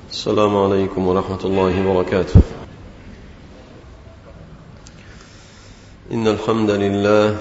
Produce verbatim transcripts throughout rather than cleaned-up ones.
السلام عليكم ورحمة الله وبركاته. إن الحمد لله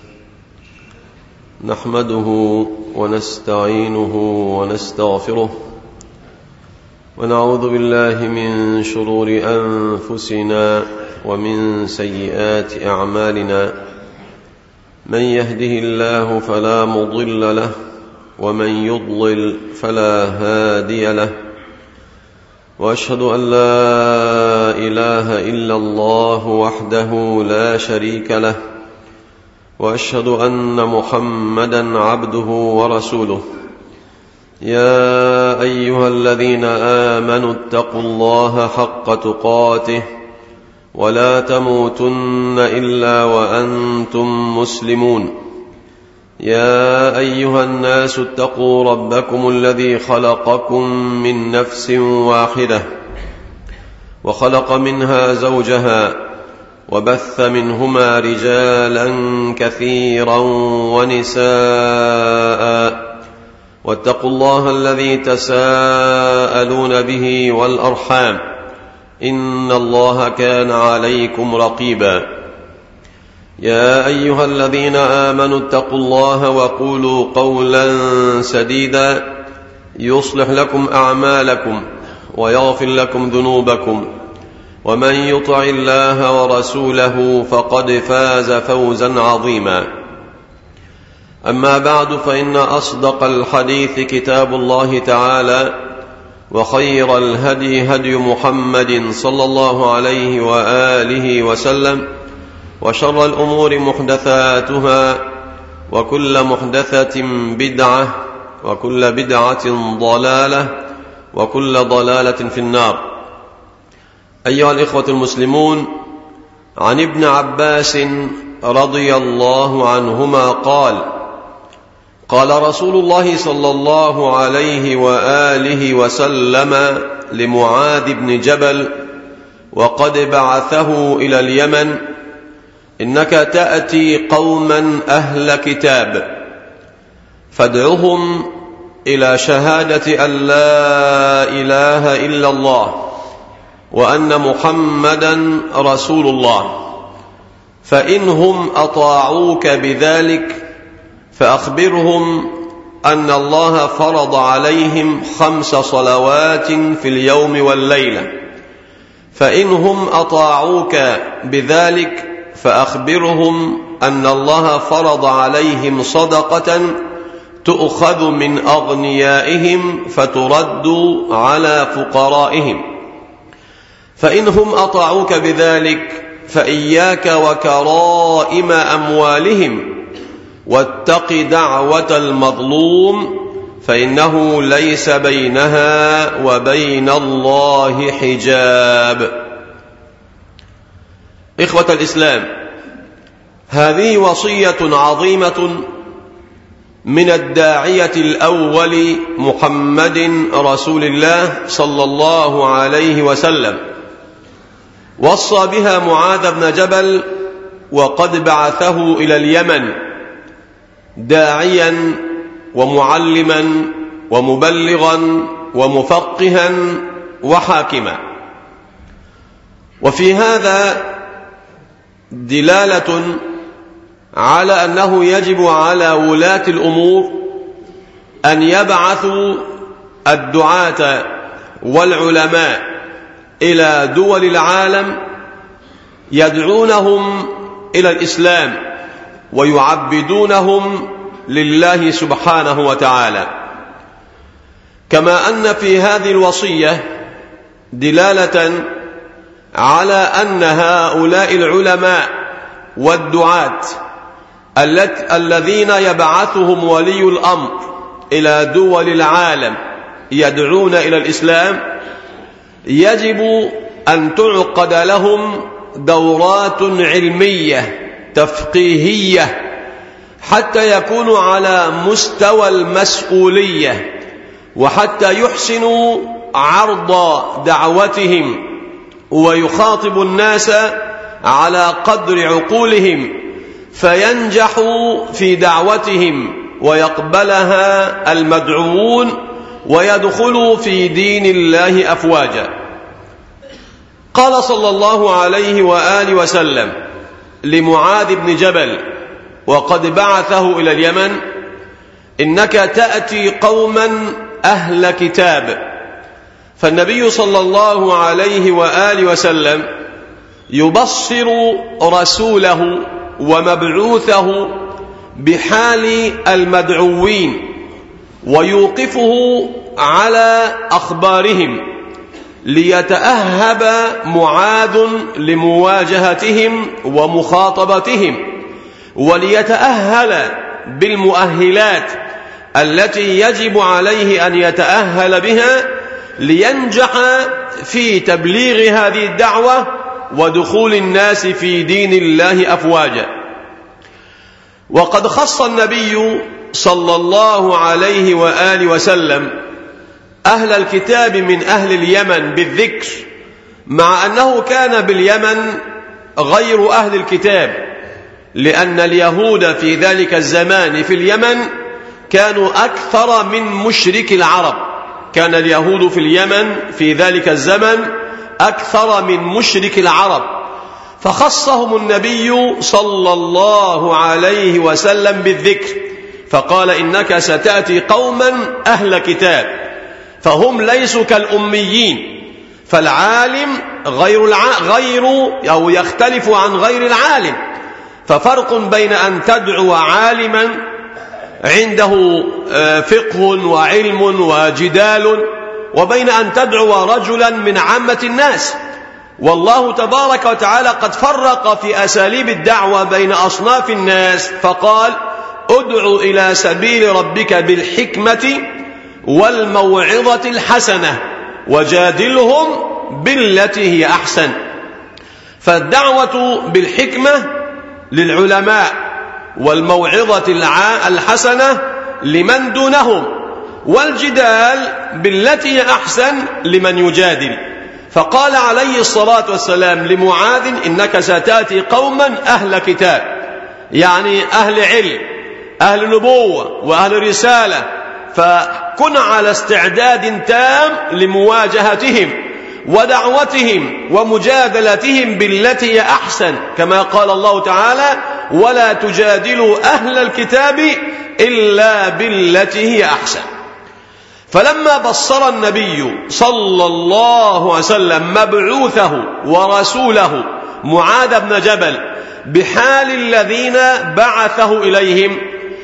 نحمده ونستعينه ونستغفره ونعوذ بالله من شرور أنفسنا ومن سيئات أعمالنا. من يهده الله فلا مضل له ومن يضلل فلا هادي له، وأشهد أن لا إله إلا الله وحده لا شريك له، وأشهد أن محمدا عبده ورسوله. يا أيها الذين آمنوا اتقوا الله حق تقاته ولا تموتن إلا وأنتم مسلمون. يا أيها الناس اتقوا ربكم الذي خلقكم من نفس واحدة وخلق منها زوجها وبث منهما رجالا كثيرا ونساء، واتقوا الله الذي تساءلون به والأرحام إن الله كان عليكم رقيبا. يا أيها الذين آمنوا اتقوا الله وقولوا قولا سديدا يصلح لكم أعمالكم ويغفر لكم ذنوبكم، ومن يطع الله ورسوله فقد فاز فوزا عظيما. أما بعد، فإن أصدق الحديث كتاب الله تعالى، وخير الهدي هدي محمد صلى الله عليه وآله وسلم، وشر الأمور محدثاتها، وكل محدثة بدعة، وكل بدعة ضلالة، وكل ضلالة في النار. أيها الإخوة المسلمون، عن ابن عباس رضي الله عنهما قال: قال رسول الله صلى الله عليه وآله وسلم لمعاذ بن جبل وقد بعثه إلى اليمن: إنك تأتي قوما أهل كتاب فادعهم إلى شهادة أن لا إله إلا الله وأن محمدا رسول الله، فإنهم أطاعوك بذلك فأخبرهم أن الله فرض عليهم خمس صلوات في اليوم والليلة، فإنهم أطاعوك بذلك فأخبرهم أن الله فرض عليهم صدقة تؤخذ من أغنيائهم فترد على فقرائهم، فإنهم أطاعوك بذلك فإياك وكرائم أموالهم، واتق دعوة المظلوم فإنه ليس بينها وبين الله حجاب. إخوة الإسلام، هذه وصية عظيمة من الداعية الأول محمد رسول الله صلى الله عليه وسلم، وصى بها معاذ بن جبل وقد بعثه إلى اليمن داعيا ومعلما ومبلغا ومفقها وحاكما. وفي هذا دلالة على أنه يجب على ولاة الأمور أن يبعثوا الدعاة والعلماء إلى دول العالم يدعونهم إلى الإسلام ويعبدونهم لله سبحانه وتعالى. كما أن في هذه الوصية دلالة على أن هؤلاء العلماء والدعاة الذين يبعثهم ولي الأمر إلى دول العالم يدعون إلى الإسلام يجب أن تعقد لهم دورات علمية تفقيهية حتى يكونوا على مستوى المسؤولية، وحتى يحسنوا عرض دعوتهم ويخاطب الناس على قدر عقولهم، فينجحوا في دعوتهم ويقبلها المدعوون ويدخلوا في دين الله أفواجا. قال صلى الله عليه وآله وسلم لمعاذ بن جبل وقد بعثه إلى اليمن: إنك تأتي قوما أهل كتاب. فالنبي صلى الله عليه وآله وسلم يبصر رسوله ومبعوثه بحال المدعوين ويوقفه على أخبارهم ليتأهب معاذ لمواجهتهم ومخاطبتهم، وليتأهل بالمؤهلات التي يجب عليه أن يتأهل بها لينجح في تبليغ هذه الدعوة ودخول الناس في دين الله أفواجا. وقد خص النبي صلى الله عليه وآله وسلم أهل الكتاب من أهل اليمن بالذكر، مع أنه كان باليمن غير أهل الكتاب، لأن اليهود في ذلك الزمان في اليمن كانوا أكثر من مشرك العرب. كان اليهود في اليمن في ذلك الزمن أكثر من مشرك العرب، فخصهم النبي صلى الله عليه وسلم بالذكر، فقال: إنك ستأتي قوما أهل كتاب، فهم ليسوا كالأميين. فالعالم غير, الع... غير أو يختلف عن غير العالم، ففرق بين أن تدعو عالما عنده فقه وعلم وجدال، وبين أن تدعو رجلا من عامة الناس. والله تبارك وتعالى قد فرق في أساليب الدعوة بين أصناف الناس، فقال: ادع إلى سبيل ربك بالحكمة والموعظة الحسنة وجادلهم بالتي هي أحسن. فالدعوة بالحكمة للعلماء، والموعظة الحسنة لمن دونهم، والجدال بالتي هي أحسن لمن يجادل. فقال عليه الصلاة والسلام لمعاذ: إنك ستأتي قوما أهل كتاب، يعني أهل علم، أهل نبوة وأهل رسالة، فكن على استعداد تام لمواجهتهم ودعوتهم ومجادلتهم بالتي هي أحسن، كما قال الله تعالى: ولا تجادلوا أهل الكتاب إلا بالتي هي أحسن. فلما بصر النبي صلى الله عليه وسلم مبعوثه ورسوله معاذ بن جبل بحال الذين بعثه إليهم،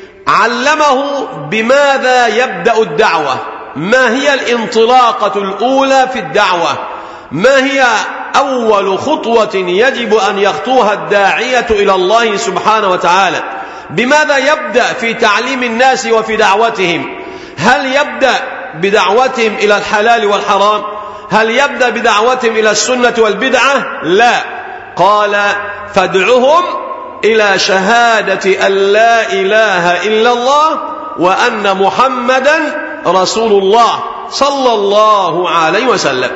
علمه بماذا يبدأ الدعوة، ما هي الانطلاقة الأولى في الدعوة، ما هي أول خطوة يجب أن يخطوها الداعية إلى الله سبحانه وتعالى، بماذا يبدأ في تعليم الناس وفي دعوتهم. هل يبدأ بدعوتهم إلى الحلال والحرام؟ هل يبدأ بدعوتهم إلى السنة والبدعة؟ لا، قال: فادعهم إلى شهادة أن لا إله إلا الله وأن محمدا رسول الله صلى الله عليه وسلم.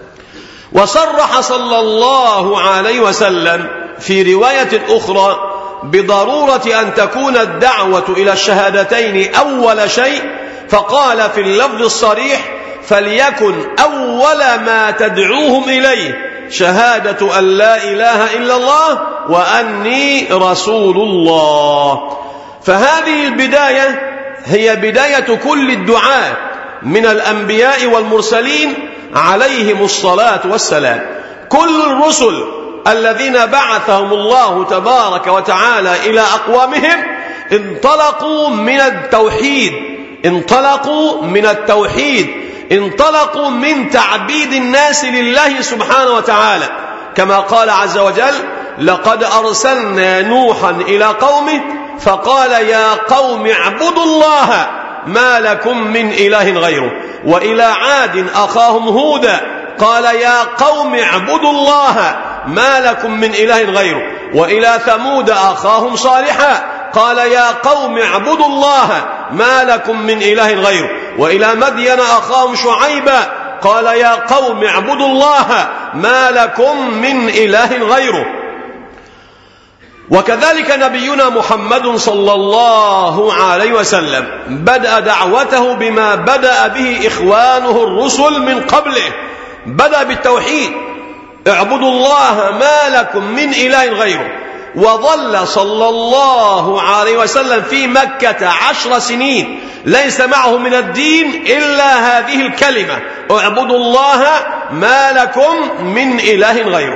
وصرح صلى الله عليه وسلم في رواية أخرى بضرورة أن تكون الدعوة إلى الشهادتين أول شيء، فقال في اللفظ الصريح: فليكن أول ما تدعوهم إليه شهادة أن لا إله إلا الله وأني رسول الله. فهذه البداية هي بداية كل الدعاة من الأنبياء والمرسلين عليهم الصلاة والسلام. كل الرسل الذين بعثهم الله تبارك وتعالى إلى أقوامهم انطلقوا من التوحيد، انطلقوا من التوحيد انطلقوا من تعبيد الناس لله سبحانه وتعالى، كما قال عز وجل: لقد أرسلنا نوحا إلى قومه فقال يا قوم اعبدوا الله ما لكم من إله غيره. وإلى عاد أخاهم هودا قال يا قوم اعبدوا الله ما لكم من إله غيره. وإلى ثمود أخاهم صالحا قال يا قوم اعبدوا الله ما لكم من إله غيره. وإلى مدين أخاهم شعيبا قال يا قوم اعبدوا الله ما لكم من إله غيره. وكذلك نبينا محمد صلى الله عليه وسلم بدأ دعوته بما بدأ به إخوانه الرسل من قبله، بدأ بالتوحيد: اعبدوا الله ما لكم من إله غيره. وظل صلى الله عليه وسلم في مكة عشر سنين ليس معه من الدين إلا هذه الكلمة: اعبدوا الله ما لكم من إله غيره.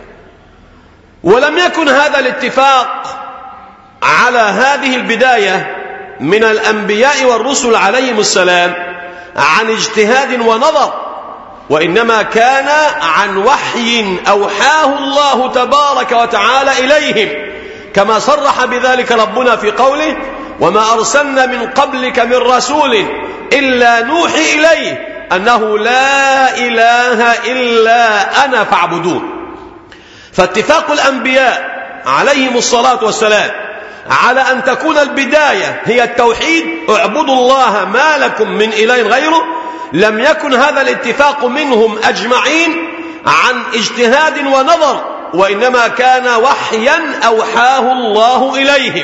ولم يكن هذا الاتفاق على هذه البداية من الأنبياء والرسل عليهم السلام عن اجتهاد ونظر، وإنما كان عن وحي أوحاه الله تبارك وتعالى إليهم، كما صرح بذلك ربنا في قوله: وما أرسلنا من قبلك من رسول إلا نوحي إليه أنه لا إله إلا أنا فاعبدون. فاتفاق الأنبياء عليهم الصلاة والسلام على أن تكون البداية هي التوحيد: اعبدوا الله ما لكم من إله غيره، لم يكن هذا الاتفاق منهم أجمعين عن اجتهاد ونظر، وإنما كان وحيا أوحاه الله إليهم.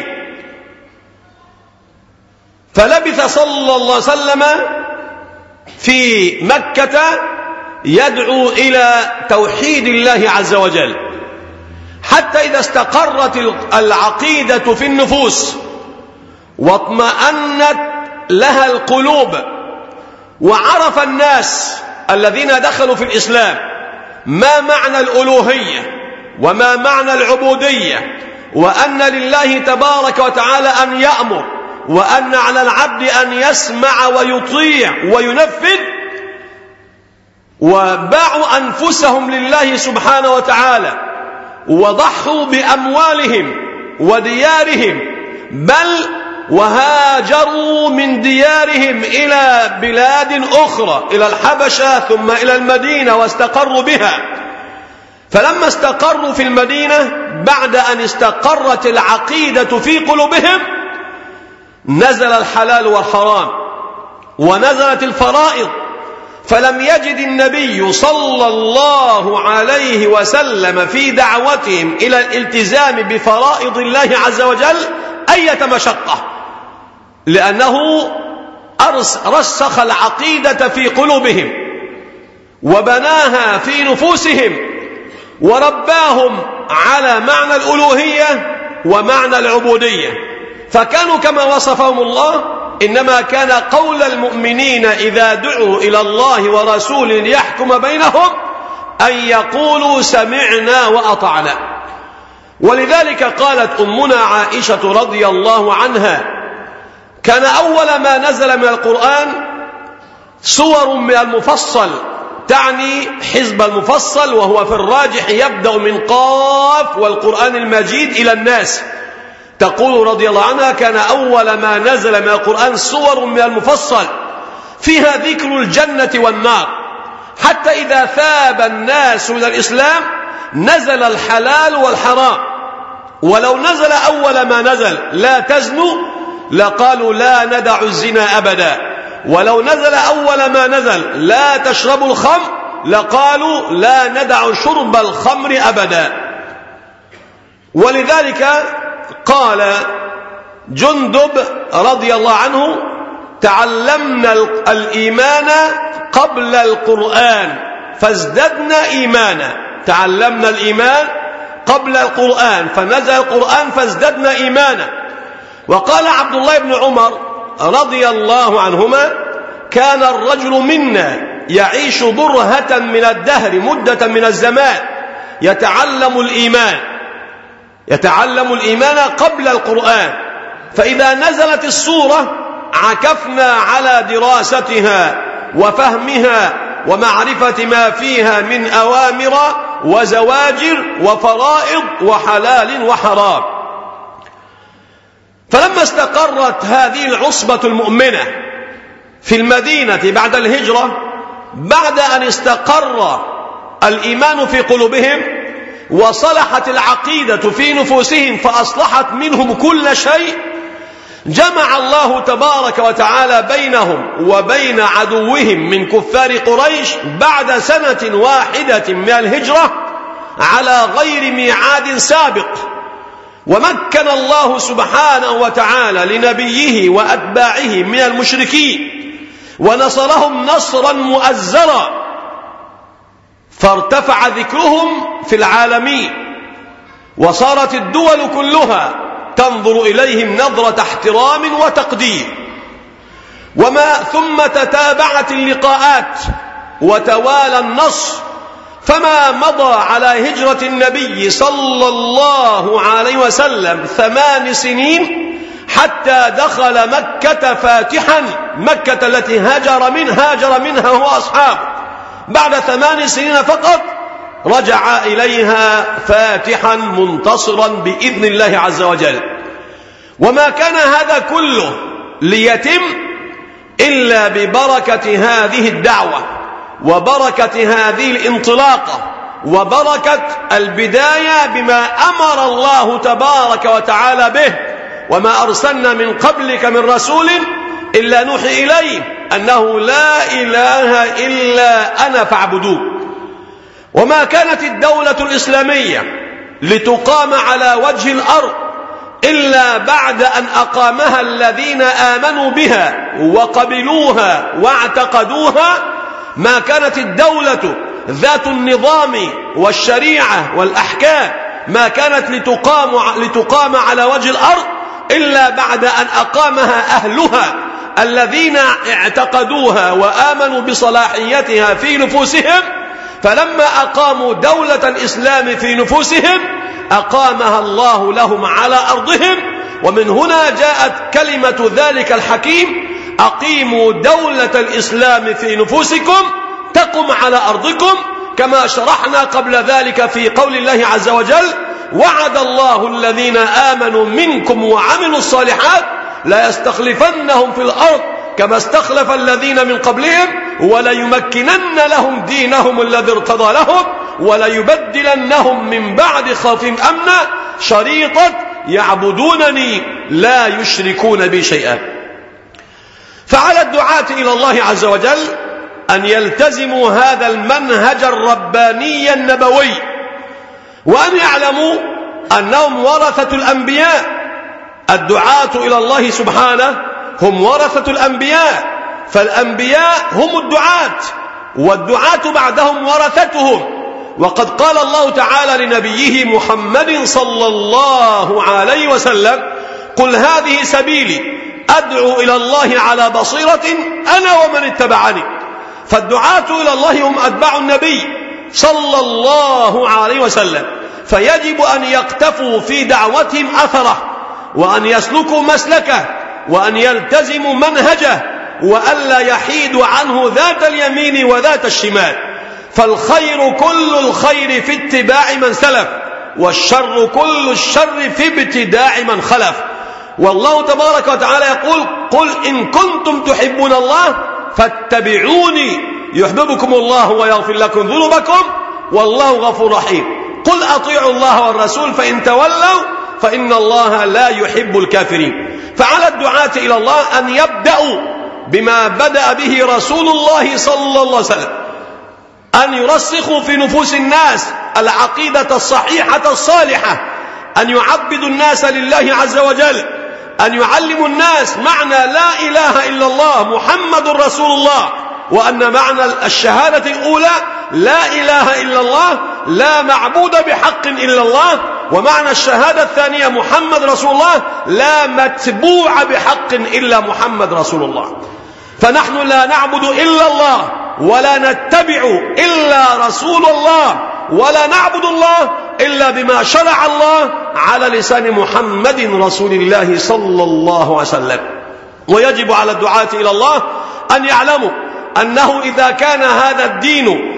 فلبث صلى الله عليه وسلم في مكة يدعو إلى توحيد الله عز وجل، حتى إذا استقرت العقيدة في النفوس واطمأنت لها القلوب، وعرف الناس الذين دخلوا في الإسلام ما معنى الألوهية وما معنى العبودية، وأن لله تبارك وتعالى أن يأمر، وأن على العبد أن يسمع ويطيع وينفذ، وباعوا أنفسهم لله سبحانه وتعالى وضحوا بأموالهم وديارهم، بل وهاجروا من ديارهم إلى بلاد أخرى، إلى الحبشة ثم إلى المدينة، واستقروا بها. فلما استقروا في المدينة بعد أن استقرت العقيدة في قلوبهم نزل الحلال والحرام ونزلت الفرائض، فلم يجد النبي صلى الله عليه وسلم في دعوتهم إلى الالتزام بفرائض الله عز وجل أية مشقة، لأنه رسخ العقيدة في قلوبهم وبناها في نفوسهم ورباهم على معنى الألوهية ومعنى العبودية، فكانوا كما وصفهم الله: إنما كان قول المؤمنين إذا دعوا إلى الله ورسوله ليحكم بينهم أن يقولوا سمعنا وأطعنا. ولذلك قالت أمنا عائشة رضي الله عنها: كان أول ما نزل من القرآن سور من المفصل، تعني حزب المفصل، وهو في الراجح يبدأ من قاف والقرآن المجيد إلى الناس. تقول رضي الله عنها: كان أول ما نزل من القرآن سور من المفصل فيها ذكر الجنة والنار، حتى إذا ثاب الناس إلى الإسلام نزل الحلال والحرام. ولو نزل أول ما نزل لا تزنوا لقالوا لا ندع الزنا أبدا، ولو نزل أول ما نزل لا تشربوا الخمر لقالوا لا ندع شرب الخمر أبدا. ولذلك قال جندب رضي الله عنه: تعلمنا الإيمان قبل القرآن فازددنا إيمانا. تعلمنا الإيمان قبل القرآن فنزل القرآن فازددنا إيمانا. وقال عبد الله بن عمر رضي الله عنهما: كان الرجل منا يعيش برهة من الدهر مدة من الزمان يتعلم الإيمان يتعلم الإيمان قبل القرآن، فإذا نزلت السورة عكفنا على دراستها وفهمها ومعرفة ما فيها من أوامر وزواجر وفرائض وحلال وحرام. فلما استقرت هذه العصبة المؤمنة في المدينة بعد الهجرة، بعد أن استقر الإيمان في قلوبهم وصلحت العقيدة في نفوسهم فأصلحت منهم كل شيء، جمع الله تبارك وتعالى بينهم وبين عدوهم من كفار قريش بعد سنة واحدة من الهجرة على غير ميعاد سابق. ومكن الله سبحانه وتعالى لنبيه وأتباعه من المشركين ونصرهم نصرا مؤزرا، فارتفع ذكرهم في العالمين، وصارت الدول كلها تنظر إليهم نظرة احترام وتقدير. وما ثم تتابعت اللقاءات وتوالى النصر، فما مضى على هجرة النبي صلى الله عليه وسلم ثمان سنين حتى دخل مكة فاتحا، مكة التي هاجر منها هاجر منها هو أصحابه، بعد ثمان سنين فقط رجع إليها فاتحا منتصرا بإذن الله عز وجل. وما كان هذا كله ليتم إلا ببركة هذه الدعوة وبركة هذه الانطلاقة وبركة البداية بما أمر الله تبارك وتعالى به: وما أرسلنا من قبلك من رسول إلا نوحي إليه أنه لا إله إلا أنا فاعبدوه. وما كانت الدولة الإسلامية لتقام على وجه الأرض إلا بعد أن أقامها الذين آمنوا بها وقبلوها واعتقدوها. ما كانت الدولة ذات النظام والشريعة والأحكام ما كانت لتقام, لتقام على وجه الأرض إلا بعد أن أقامها أهلها الذين اعتقدوها وآمنوا بصلاحيتها في نفوسهم. فلما أقاموا دولة الإسلام في نفوسهم أقامها الله لهم على أرضهم. ومن هنا جاءت كلمة ذلك الحكيم: أقيموا دولة الإسلام في نفوسكم تقم على أرضكم، كما شرحنا قبل ذلك في قول الله عز وجل: وعد الله الذين آمنوا منكم وعملوا الصالحات لا يستخلفنهم في الأرض كما استخلف الذين من قبلهم وليمكنن لهم دينهم الذي ارتضى لهم وليبدلنهم من بعد خوفهم أمنا شريطة يعبدونني لا يشركون بي شيئا. فعلى الدعاة إلى الله عز وجل أن يلتزموا هذا المنهج الرباني النبوي، وأن يعلموا أنهم ورثة الأنبياء. الدعاة إلى الله سبحانه هم ورثة الأنبياء، فالأنبياء هم الدعاة والدعاة بعدهم ورثتهم. وقد قال الله تعالى لنبيه محمد صلى الله عليه وسلم: قل هذه سبيلي أدعو إلى الله على بصيرة أنا ومن اتبعني. فالدعاة إلى الله هم أتباع النبي صلى الله عليه وسلم، فيجب أن يقتفوا في دعوتهم أثره، وأن يسلكوا مسلكه، وأن يلتزموا منهجه، وألا يحيدوا عنه ذات اليمين وذات الشمال. فالخير كل الخير في اتباع من سلف، والشر كل الشر في ابتداع من خلف. والله تبارك وتعالى يقول: قل إن كنتم تحبون الله فاتبعوني يحببكم الله ويغفر لكم ذنوبكم والله غفور رحيم. قل أطيعوا الله والرسول فإن تولوا فإن الله لا يحب الكافرين. فعلى الدعاة إلى الله أن يبدأوا بما بدأ به رسول الله صلى الله عليه وسلم، أن يرسخوا في نفوس الناس العقيدة الصحيحة الصالحة، أن يعبدوا الناس لله عز وجل، أن يعلموا الناس معنى لا إله إلا الله محمد رسول الله، وأن معنى الشهادة الأولى لا إله إلا الله لا معبود بحق إلا الله، ومعنى الشهادة الثانية محمد رسول الله لا متبوع بحق إلا محمد رسول الله. فنحن لا نعبد إلا الله ولا نتبع إلا رسول الله ولا نعبد الله إلا بما شرع الله على لسان محمد رسول الله صلى الله عليه وسلم. ويجب على الدعاة إلى الله أن يعلموا أنه إذا كان هذا الدين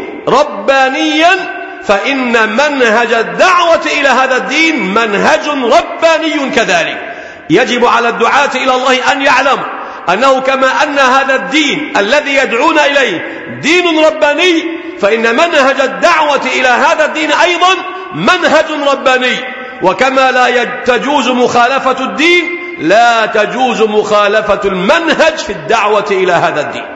ربانيا فإن منهج الدعوة إلى هذا الدين منهج رباني كذلك. يجب على الدعاة إلى الله أن يعلموا أنه كما أن هذا الدين الذي يدعون إليه دين رباني، فإن منهج الدعوة إلى هذا الدين أيضا منهج رباني. وكما لا تجوز مخالفة الدين لا تجوز مخالفة المنهج في الدعوة إلى هذا الدين.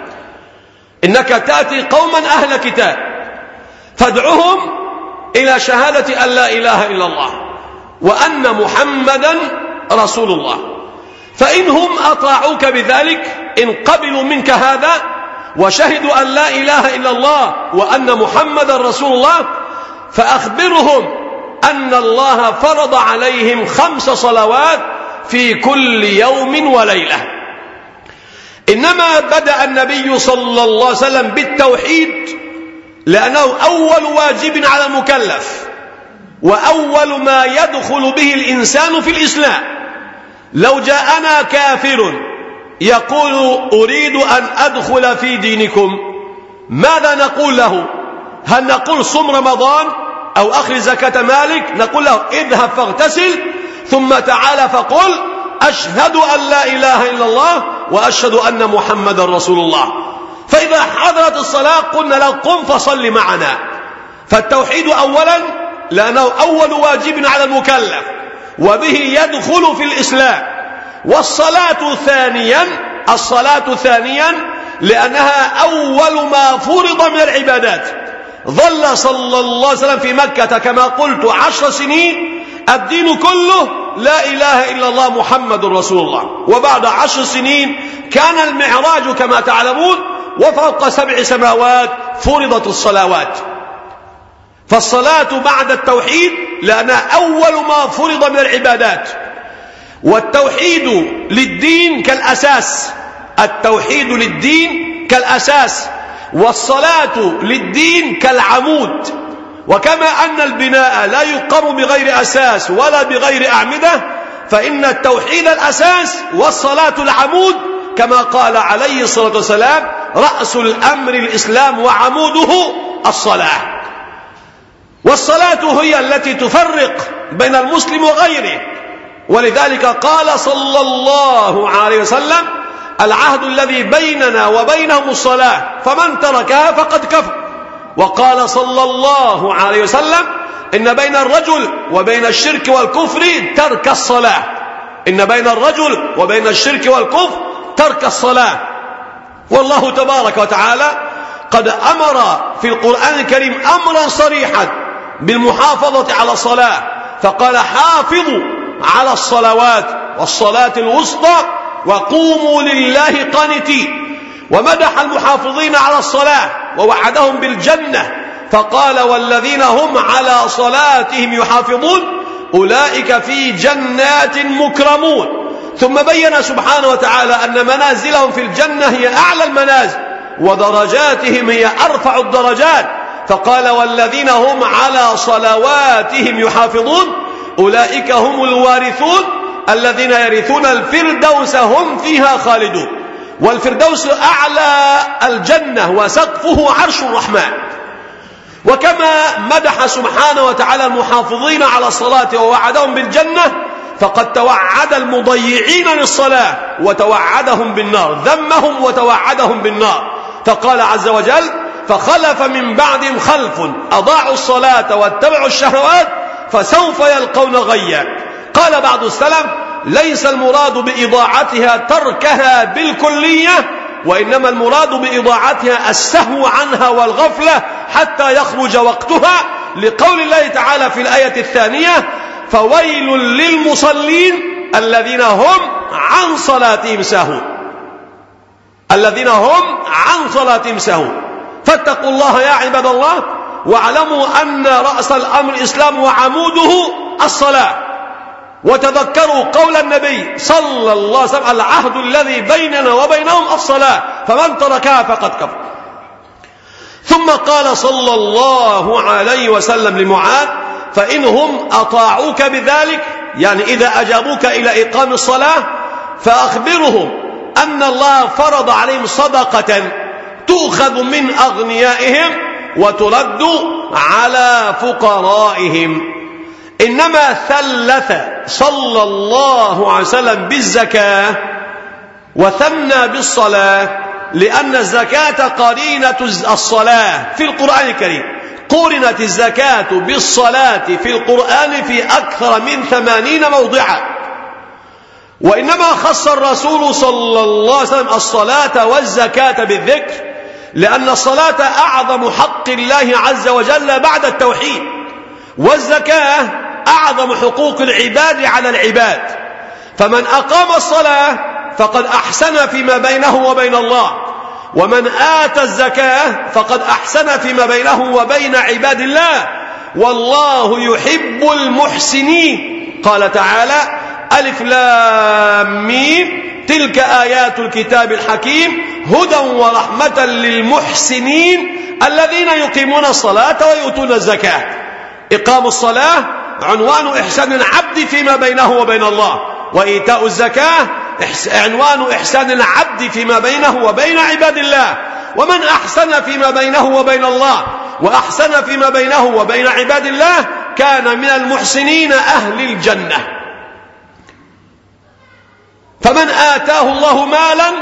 إنك تأتي قوما أهل كتاب فادعهم إلى شهادة أن لا إله إلا الله، وأن محمدا رسول الله. فإنهم أطاعوك بذلك، إن قبلوا منك هذا وشهدوا أن لا إله إلا الله وأن محمدا رسول الله، فأخبرهم أن الله فرض عليهم خمس صلوات في كل يوم وليلة. إنما بدأ النبي صلى الله عليه وسلم بالتوحيد لأنه أول واجب على المكلف وأول ما يدخل به الإنسان في الإسلام. لو جاءنا كافر يقول أريد أن أدخل في دينكم، ماذا نقول له؟ هل نقول صم رمضان أو أخرج زكاة مالك؟ نقول له اذهب فاغتسل ثم تعال فقل أشهد أن لا إله إلا الله وأشهد أن محمدا رسول الله. فإذا حضرت الصلاة قلنا له قم فصل معنا. فالتوحيد أولا لأنه أول واجب على المكلف وبه يدخل في الإسلام. والصلاة ثانيا الصلاة ثانيا لأنها أول ما فرض من العبادات. ظل صلى الله عليه وسلم في مكة كما قلت عشر سنين، الدين كله لا إله إلا الله محمد رسول الله. وبعد عشر سنين كان المعراج كما تعلمون، وفوق سبع سماوات فرضت الصلوات. فالصلاة بعد التوحيد لأنها أول ما فرض من العبادات. والتوحيد للدين كالأساس، التوحيد للدين كالأساس، والصلاة للدين كالعمود. وكما أن البناء لا يقام بغير أساس ولا بغير أعمدة، فإن التوحيد الأساس والصلاة العمود، كما قال عليه الصلاة والسلام رأس الأمر الإسلام وعموده الصلاة. والصلاة هي التي تفرق بين المسلم وغيره، ولذلك قال صلى الله عليه وسلم العهد الذي بيننا وبينهم الصلاة فمن تركها فقد كفر. وقال صلى الله عليه وسلم إن بين الرجل وبين الشرك والكفر ترك الصلاة، إن بين الرجل وبين الشرك والكفر ترك الصلاة. والله تبارك وتعالى قد أمر في القرآن الكريم أمرا صريحا بالمحافظة على الصلاة، فقال حافظوا على الصلوات والصلاة الوسطى وقوموا لله قانتين. ومدح المحافظين على الصلاة ووعدهم بالجنة، فقال والذين هم على صلاتهم يحافظون أولئك في جنات مكرمون. ثم بين سبحانه وتعالى أن منازلهم في الجنة هي أعلى المنازل ودرجاتهم هي أرفع الدرجات، فقال والذين هم على صلواتهم يحافظون أولئك هم الوارثون الذين يرثون الفردوس هم فيها خالدون. والفردوس أعلى الجنة وسقفه عرش الرحمن. وكما مدح سبحانه وتعالى المحافظين على الصلاة ووعدهم بالجنة، فقد توعد المضيعين للصلاة وتوعدهم بالنار، ذمهم وتوعدهم بالنار. فقال عز وجل فخلف من بعدهم خلف أضاعوا الصلاة واتبعوا الشهوات فسوف يلقون غيا. قال بعض السلف ليس المراد بإضاعتها تركها بالكلية، وإنما المراد بإضاعتها السهو عنها والغفلة حتى يخرج وقتها، لقول الله تعالى في الآية الثانية فويل للمصلين الذين هم عن صلاتهم ساهون، الذين هم عن صلاتهم ساهون. فاتقوا الله يا عباد الله، واعلموا أن رأس الأمر الإسلام وعموده الصلاة. وتذكروا قول النبي صلى الله عليه وسلم العهد الذي بيننا وبينهم الصلاة فمن تركها فقد كفر. ثم قال صلى الله عليه وسلم لمعاذ فإنهم أطاعوك بذلك، يعني إذا أجابوك إلى إقام الصلاة فأخبرهم أن الله فرض عليهم صدقة تؤخذ من أغنيائهم وترد على فقرائهم. إنما ثلث صلى الله عليه وسلم بالزكاة وثنى بالصلاة، لأن الزكاة قرينة الصلاة في القرآن الكريم. قرنت الزكاة بالصلاة في القرآن في أكثر من ثمانين موضعا. وإنما خص الرسول صلى الله عليه وسلم الصلاة والزكاة بالذكر، لأن الصلاة أعظم حق الله عز وجل بعد التوحيد، والزكاة أعظم حقوق العباد على العباد. فمن أقام الصلاة فقد أحسن فيما بينه وبين الله، ومن آتى الزكاة فقد أحسن فيما بينه وبين عباد الله، والله يحب المحسنين. قال تعالى: ألف لام ميم تلك آيات الكتاب الحكيم هدى ورحمة للمحسنين الذين يقيمون الصلاة ويؤتون الزكاة. إقام الصلاة عنوان إحسان العبد فيما بينه وبين الله، وإيتاء الزكاة عنوان إحسان العبد فيما بينه وبين عباد الله. ومن أحسن فيما بينه وبين الله وأحسن فيما بينه وبين عباد الله كان من المحسنين أهل الجنة. فمن آتاه الله مالا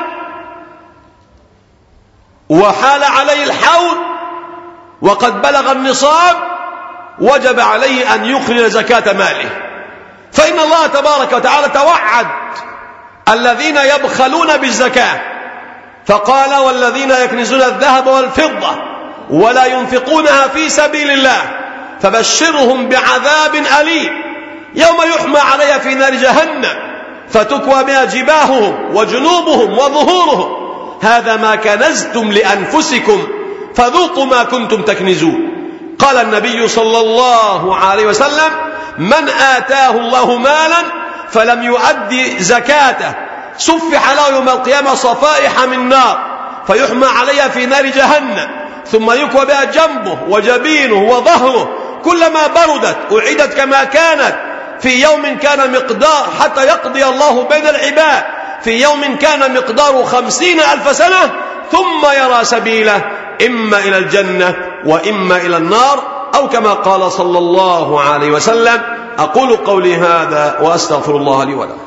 وحال عليه الحول وقد بلغ النصاب وجب عليه أن يخرج زكاة ماله، فإن الله تبارك وتعالى توعد الذين يبخلون بالزكاة فقال: والذين يكنزون الذهب والفضة ولا ينفقونها في سبيل الله فبشرهم بعذاب أليم يوم يحمى عليها في نار جهنم فتكوى بها جباههم وجنوبهم وظهورهم هذا ما كنزتم لأنفسكم فذوقوا ما كنتم تكنزون. قال النبي صلى الله عليه وسلم: من آتاه الله مالا فلم يؤدي زكاته سفح له يوم القيامة صفائح من نار فيحمى عليها في نار جهنم ثم يكوى بها جنبه وجبينه وظهره كلما بردت أعيدت كما كانت في يوم كان مقدار حتى يقضي الله بين العباد في يوم كان مقدار خمسين ألف سنة ثم يرى سبيله إما إلى الجنة وإما إلى النار أو كما قال صلى الله عليه وسلم. أقول قولي هذا وأستغفر الله لي ولكم.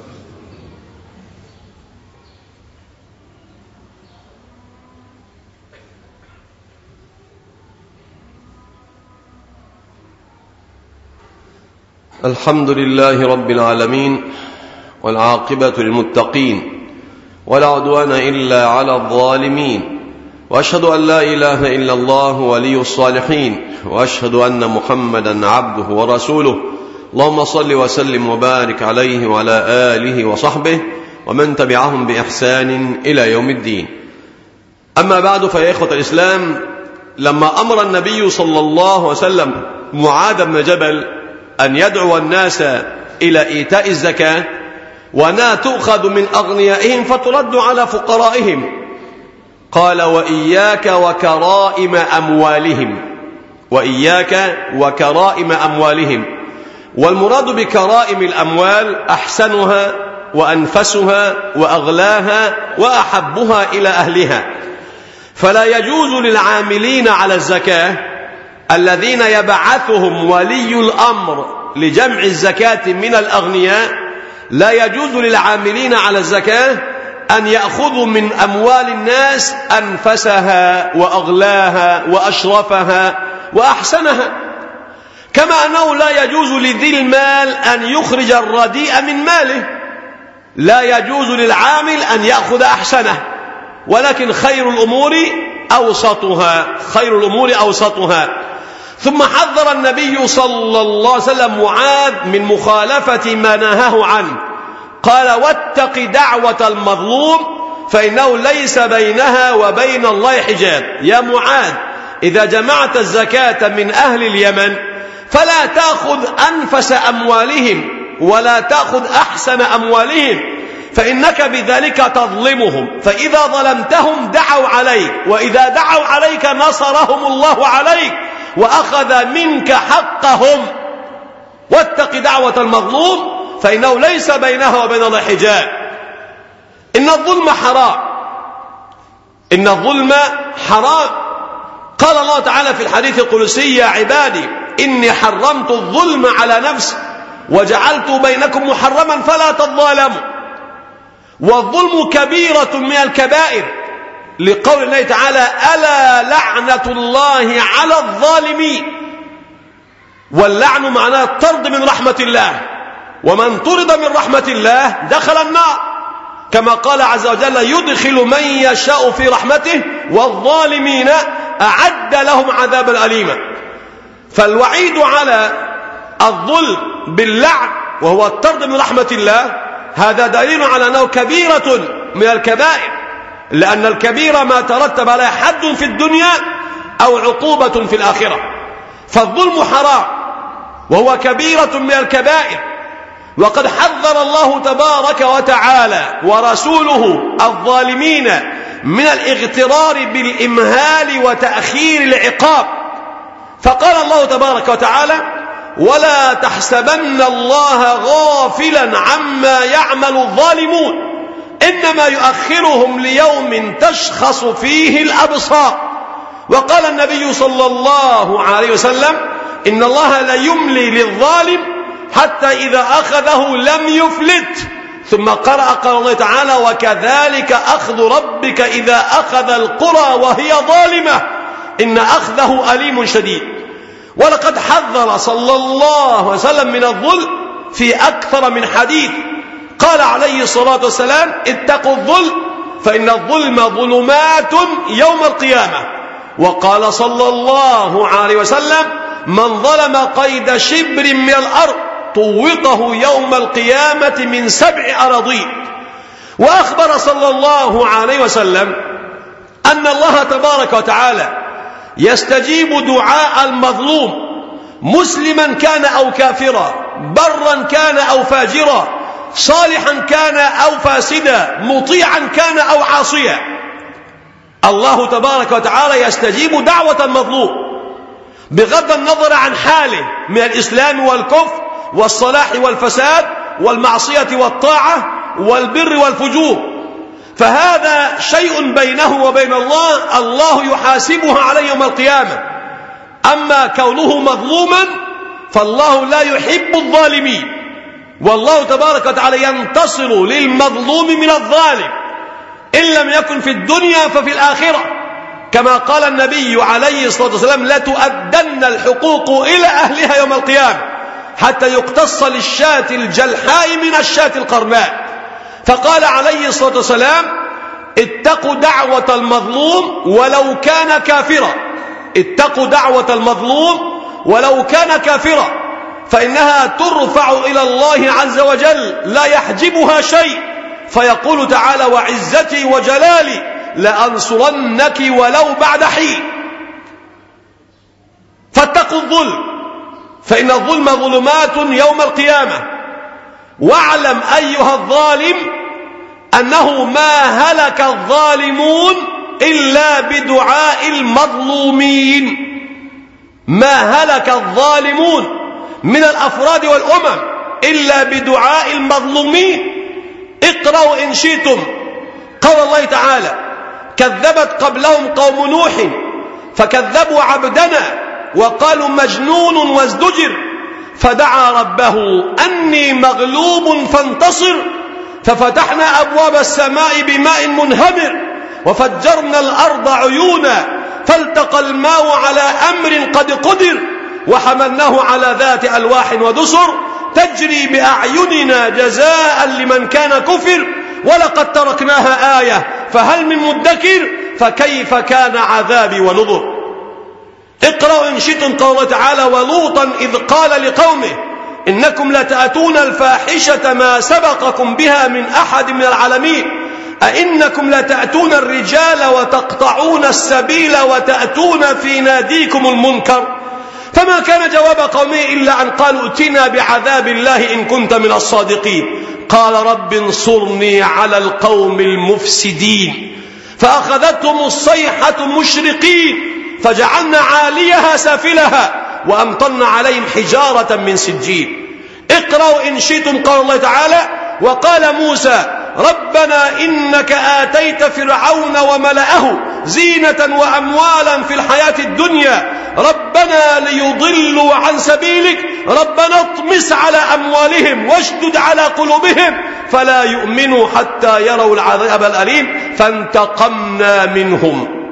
الحمد لله رب العالمين والعاقبة للمتقين ولا عدوان إلا على الظالمين، وأشهد أن لا إله إلا الله ولي الصالحين، وأشهد أن محمدا عبده ورسوله. اللهم صل وسلم وبارك عليه وعلى آله وصحبه ومن تبعهم بإحسان إلى يوم الدين. أما بعد، فيا إخوة الإسلام، لما أمر النبي صلى الله عليه وسلم معاذ بن جبل أن يدعو الناس إلى إيتاء الزكاة وأنها تؤخذ من أغنيائهم فترد على فقرائهم، قال: وإياك وكرائم أموالهم، وإياك وكرائم أموالهم. والمراد بكرائم الأموال أحسنها وأنفسها وأغلاها وأحبها إلى أهلها. فلا يجوز للعاملين على الزكاة الذين يبعثهم ولي الأمر لجمع الزكاة من الأغنياء، لا يجوز للعاملين على الزكاة أن يأخذوا من أموال الناس أنفسها وأغلاها وأشرفها وأحسنها، كما أنه لا يجوز لذي المال أن يخرج الرديء من ماله. لا يجوز للعامل أن يأخذ أحسنه، ولكن خير الأمور أوسطها، خير الأمور أوسطها. ثم حذر النبي صلى الله عليه وسلم معاذ من مخالفة ما نهاه عنه، قال: واتق دعوة المظلوم فإنه ليس بينها وبين الله حجاب. يا معاذ، إذا جمعت الزكاة من أهل اليمن فلا تأخذ أنفس أموالهم ولا تأخذ أحسن أموالهم، فإنك بذلك تظلمهم، فإذا ظلمتهم دعوا عليك، وإذا دعوا عليك نصرهم الله عليك وأخذ منك حقهم. واتق دعوة المظلوم فإنه ليس بينها وبين الله حجاب. إن الظلم حرام، إن الظلم حرام. قال الله تعالى في الحديث القدسي: يا عبادي إني حرمت الظلم على نفسي وجعلت بينكم محرما فلا تظالموا. والظلم كبيرة من الكبائر، لقول الله تعالى: ألا لعنة الله على الظالمين. واللعن معناه الطرد من رحمة الله، ومن طرد من رحمة الله دخل النار، كما قال عز وجل: يدخل من يشاء في رحمته والظالمين أعد لهم عذابا أليما. فالوعيد على الظلم باللعن وهو الطرد من رحمة الله، هذا دليل على أنه كبيرة من الكبائر، لأن الكبيرة ما ترتب عليه حد في الدنيا أو عقوبة في الآخرة. فالظلم حرام وهو كبيرة من الكبائر، وقد حذر الله تبارك وتعالى ورسوله الظالمين من الاغترار بالإمهال وتأخير العقاب. فقال الله تبارك وتعالى: ولا تحسبن الله غافلا عما يعمل الظالمون إنما يؤخرهم ليوم تشخص فيه الأبصار. وقال النبي صلى الله عليه وسلم: إن الله ليملي للظالم حتى إذا أخذه لم يفلت. ثم قرأ قال الله تعالى: وكذلك أخذ ربك إذا أخذ القرى وهي ظالمة إن أخذه أليم شديد. ولقد حذر صلى الله عليه وسلم من الظلم في أكثر من حديث. قال عليه الصلاة والسلام: اتقوا الظلم فإن الظلم ظلمات يوم القيامة. وقال صلى الله عليه وسلم: من ظلم قيد شبر من الأرض طوقه يوم القيامة من سبع أراضين. وأخبر صلى الله عليه وسلم أن الله تبارك وتعالى يستجيب دعاء المظلوم مسلما كان أو كافرا، برا كان أو فاجرا، صالحا كان أو فاسدا، مطيعا كان أو عاصيا. الله تبارك وتعالى يستجيب دعوة المظلوم بغض النظر عن حاله من الإسلام والكفر والصلاح والفساد والمعصية والطاعة والبر والفجور. فهذا شيء بينه وبين الله، الله يحاسبه عليه يوم القيامة. أما كونه مظلوما فالله لا يحب الظالمين، والله تبارك وتعالى ينتصر للمظلوم من الظالم إن لم يكن في الدنيا ففي الآخرة، كما قال النبي عليه الصلاة والسلام: لتؤدن الحقوق إلى أهلها يوم القيامة حتى يقتص للشاة الجلحاء من الشاة القرناء. فقال عليه الصلاة والسلام: اتقوا دعوة المظلوم ولو كان كافرا، اتقوا دعوة المظلوم ولو كان كافرا، فإنها ترفع إلى الله عز وجل لا يحجبها شيء، فيقول تعالى: وعزتي وجلالي لأنصرنك ولو بعد حين. فاتقوا الظلم فإن الظلم ظلمات يوم القيامة. واعلم أيها الظالم أنه ما هلك الظالمون إلا بدعاء المظلومين. ما هلك الظالمون من الأفراد والأمم إلا بدعاء المظلومين. اقرأوا إن شئتم قول الله تعالى: كذبت قبلهم قوم نوح فكذبوا عبدنا وقالوا مجنون وازدجر فدعا ربه أني مغلوب فانتصر ففتحنا أبواب السماء بماء منهمر وفجرنا الأرض عيونا فالتقى الماء على أمر قد قدر وحملناه على ذات ألواح ودسر تجري بأعيننا جزاء لمن كان كفر ولقد تركناها آية فهل من مدكر فكيف كان عذابي ونذر. اقرأوا إن شئتم قول الله تعالى: ولوطا إذ قال لقومه إنكم لتأتون الفاحشة ما سبقكم بها من أحد من العالمين أئنكم لتأتون الرجال وتقطعون السبيل وتأتون في ناديكم المنكر. فما كان جواب قومه إلا أن قالوا ائتنا بعذاب الله إن كنت من الصادقين. قال رب انصرني على القوم المفسدين فأخذتهم الصيحة مشرقين فجعلنا عاليها سافلها وأمطرنا عليهم حجارة من سجيل. اقرأوا إن شئتم قول الله تعالى: وقال موسى ربنا إنك آتيت فرعون وملأه زينة وأموالا في الحياة الدنيا ربنا ليضلوا عن سبيلك ربنا اطمس على أموالهم واشدد على قلوبهم فلا يؤمنوا حتى يروا العذاب الأليم فانتقمنا منهم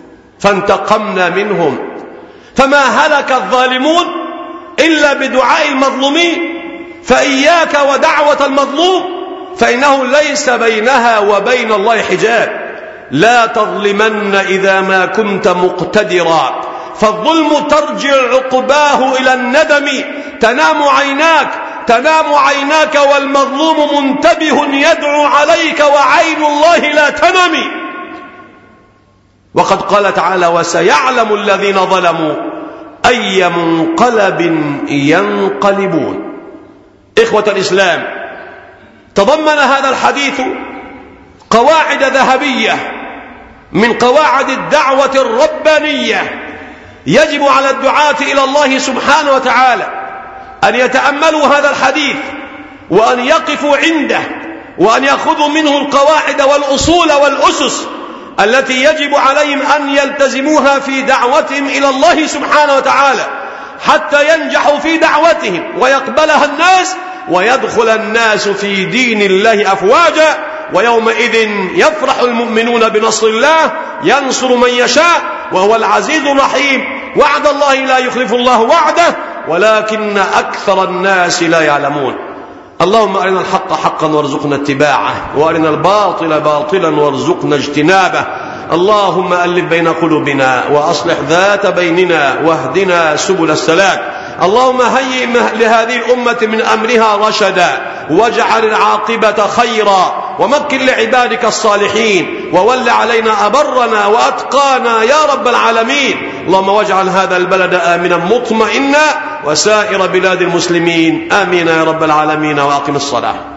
فانتقمنا منهم. فما هلك الظالمون إلا بدعاء المظلومين. فإياك ودعوة المظلوم فإنه ليس بينها وبين الله حجاب. لا تظلمن إذا ما كنت مقتدرا فالظلم ترجع عقباه إلى الندم. تنام عيناك تنام عيناك والمظلوم منتبه يدعو عليك وعين الله لا تنم. وقد قال تعالى: وسيعلم الذين ظلموا أي منقلب ينقلبون. إخوة الإسلام، تضمن هذا الحديث قواعد ذهبية من قواعد الدعوة الربانية يجب على الدعاة إلى الله سبحانه وتعالى أن يتأملوا هذا الحديث وأن يقفوا عنده وأن يأخذوا منه القواعد والأصول والأسس التي يجب عليهم أن يلتزموها في دعوتهم إلى الله سبحانه وتعالى حتى ينجحوا في دعوتهم ويقبلها الناس ويدخل الناس في دين الله أفواجا. ويومئذ يفرح المؤمنون بنصر الله ينصر من يشاء وهو العزيز الرحيم. وعد الله لا يخلف الله وعده ولكن أكثر الناس لا يعلمون. اللهم أرنا الحق حقا وارزقنا اتباعه وأرنا الباطل باطلا وارزقنا اجتنابه. اللهم ألف بين قلوبنا وأصلح ذات بيننا واهدنا سبل السلام. اللهم هيئ لهذه الأمة من أمرها رشدا واجعل العاقبة خيرا ومكن لعبادك الصالحين وول علينا أبرنا وأتقانا يا رب العالمين. اللهم واجعل هذا البلد آمنا مطمئنا وسائر بلاد المسلمين آمين يا رب العالمين. وأقم الصلاة.